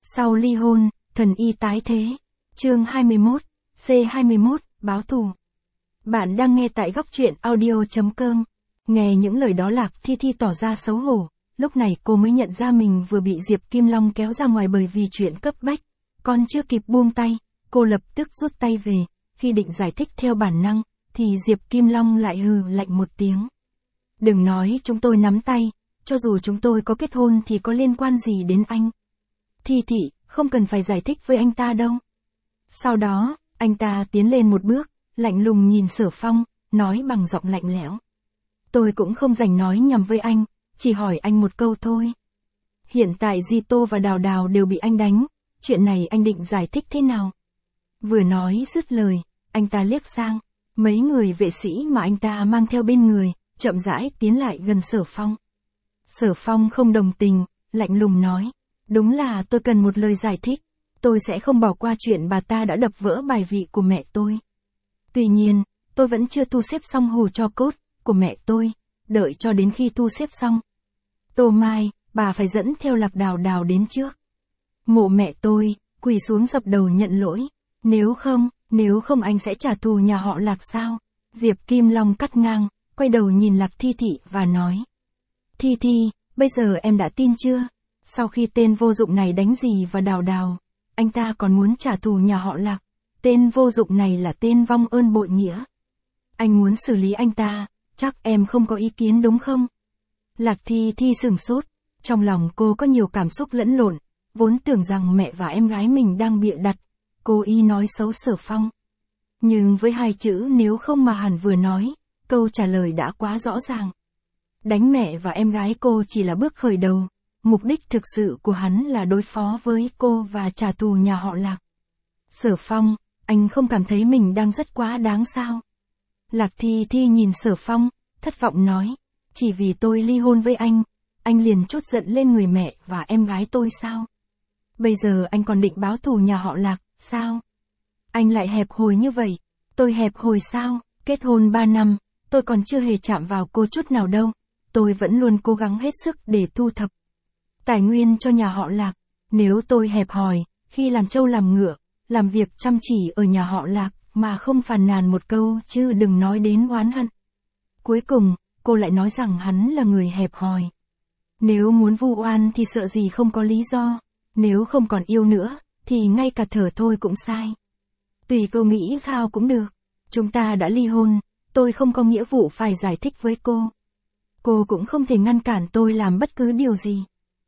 Sau ly hôn, thần y tái thế. Chương 21, C21, báo thù. Bạn đang nghe tại góc truyện audio.com. Nghe những lời đó Lạc Thi Thi tỏ ra xấu hổ, lúc này cô mới nhận ra mình vừa bị Diệp Kim Long kéo ra ngoài bởi vì chuyện cấp bách. Còn chưa kịp buông tay, cô lập tức rút tay về, khi định giải thích theo bản năng, thì Diệp Kim Long lại hừ lạnh một tiếng. Đừng nói chúng tôi nắm tay, cho dù chúng tôi có kết hôn thì có liên quan gì đến anh. Thi Thị, không cần phải giải thích với anh ta đâu. Sau đó, anh ta tiến lên một bước, lạnh lùng nhìn Sở Phong, nói bằng giọng lạnh lẽo. Tôi cũng không rảnh nói nhầm với anh, chỉ hỏi anh một câu thôi. Hiện tại Di Tô và Đào Đào đều bị anh đánh, chuyện này anh định giải thích thế nào? Vừa nói dứt lời, anh ta liếc sang, mấy người vệ sĩ mà anh ta mang theo bên người, chậm rãi tiến lại gần Sở Phong. Sở Phong không đồng tình, lạnh lùng nói, đúng là tôi cần một lời giải thích, tôi sẽ không bỏ qua chuyện bà ta đã đập vỡ bài vị của mẹ tôi. Tuy nhiên, tôi vẫn chưa thu xếp xong hù cho cốt của mẹ tôi, đợi cho đến khi thu xếp xong. Tô mai, bà phải dẫn theo Lạc Đào Đào đến trước mộ mẹ tôi, quỳ xuống dập đầu nhận lỗi, nếu không anh sẽ trả thù nhà họ Lạc sao? Diệp Kim Long cắt ngang, quay đầu nhìn Lạc Thi Thị và nói. Thi Thi, bây giờ em đã tin chưa? Sau khi tên vô dụng này đánh Dì và Đào Đào, anh ta còn muốn trả thù nhà họ Lạc. Tên vô dụng này là tên vong ơn bội nghĩa. Anh muốn xử lý anh ta, chắc em không có ý kiến đúng không? Lạc Thi Thi sửng sốt, trong lòng cô có nhiều cảm xúc lẫn lộn, vốn tưởng rằng mẹ và em gái mình đang bịa đặt, cố ý nói xấu Sở Phong. Nhưng với hai chữ nếu không mà hẳn vừa nói, câu trả lời đã quá rõ ràng. Đánh mẹ và em gái cô chỉ là bước khởi đầu, mục đích thực sự của hắn là đối phó với cô và trả thù nhà họ Lạc. Sở Phong, anh không cảm thấy mình đang rất quá đáng sao? Lạc Thi Thi nhìn Sở Phong, thất vọng nói, chỉ vì tôi ly hôn với anh liền trút giận lên người mẹ và em gái tôi sao? Bây giờ anh còn định báo thù nhà họ Lạc, sao? Anh lại hẹp hòi như vậy, tôi hẹp hòi sao? Kết hôn 3 năm, tôi còn chưa hề chạm vào cô chút nào đâu, tôi vẫn luôn cố gắng hết sức để thu thập tài nguyên cho nhà họ Lạc. Nếu tôi hẹp hòi, khi làm trâu làm ngựa, làm việc chăm chỉ ở nhà họ Lạc mà không phàn nàn một câu chứ đừng nói đến oán hận. Cuối cùng, cô lại nói rằng hắn là người hẹp hòi. Nếu muốn vu oan thì sợ gì không có lý do, nếu không còn yêu nữa, thì ngay cả thở thôi cũng sai. Tùy cô nghĩ sao cũng được, chúng ta đã ly hôn, tôi không có nghĩa vụ phải giải thích với cô. Cô cũng không thể ngăn cản tôi làm bất cứ điều gì.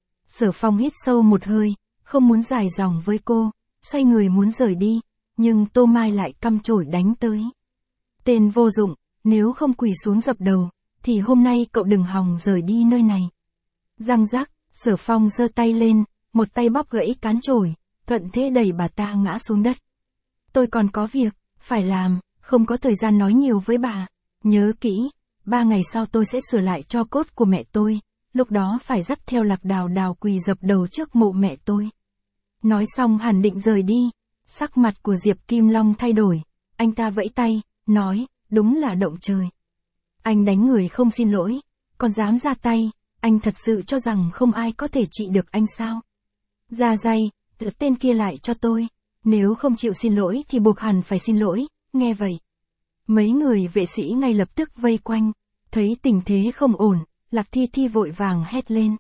Sở Phong hít sâu một hơi, không muốn dài dòng với cô, xoay người muốn rời đi, nhưng Tô Mai lại căm chổi đánh tới. Tên vô dụng, nếu không quỳ xuống dập đầu, thì hôm nay cậu đừng hòng rời đi nơi này. Răng rắc, Sở Phong giơ tay lên, một tay bóp gãy cán chổi, thuận thế đẩy bà ta ngã xuống đất. Tôi còn có việc phải làm, không có thời gian nói nhiều với bà. Nhớ kỹ, 3 ngày sau tôi sẽ sửa lại tro cốt của mẹ tôi, lúc đó phải dắt theo Lạc Đào Đào quỳ dập đầu trước mộ mẹ tôi. Nói xong hẳn định rời đi, sắc mặt của Diệp Kim Long thay đổi, anh ta vẫy tay, nói, đúng là động trời. Anh đánh người không xin lỗi, còn dám ra tay, anh thật sự cho rằng không ai có thể trị được anh sao? Ra dây, tự tên kia lại cho tôi, nếu không chịu xin lỗi thì buộc hẳn phải xin lỗi, nghe vậy. Mấy người vệ sĩ ngay lập tức vây quanh, thấy tình thế không ổn, Lạc Thi Thi vội vàng hét lên.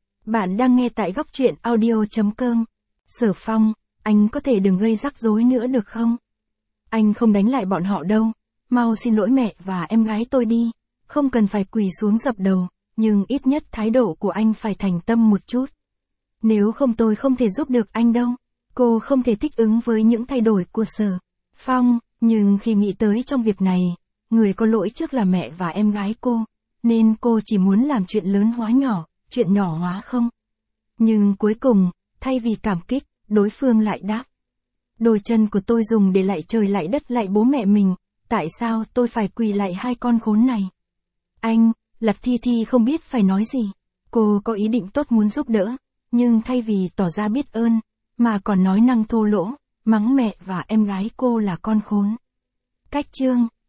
Bạn đang nghe tại góc truyện audio.com. Sở Phong, anh có thể đừng gây rắc rối nữa được không? Anh không đánh lại bọn họ đâu, mau xin lỗi mẹ và em gái tôi đi, không cần phải quỳ xuống dập đầu, nhưng ít nhất thái độ của anh phải thành tâm một chút. Nếu không tôi không thể giúp được anh đâu. Cô không thể thích ứng với những thay đổi của Sở Phong, nhưng khi nghĩ tới trong việc này, người có lỗi trước là mẹ và em gái cô, nên cô chỉ muốn làm chuyện lớn hóa nhỏ, chuyện nhỏ hóa không. Nhưng cuối cùng, thay vì cảm kích, đối phương lại đáp. Đôi chân của tôi dùng để lạy trời lạy đất lạy bố mẹ mình, tại sao tôi phải quỳ lạy hai con khốn này? Anh, Lạc Thi Thi không biết phải nói gì. Cô có ý định tốt muốn giúp đỡ, nhưng thay vì tỏ ra biết ơn, mà còn nói năng thô lỗ, mắng mẹ và em gái cô là con khốn. Cách chương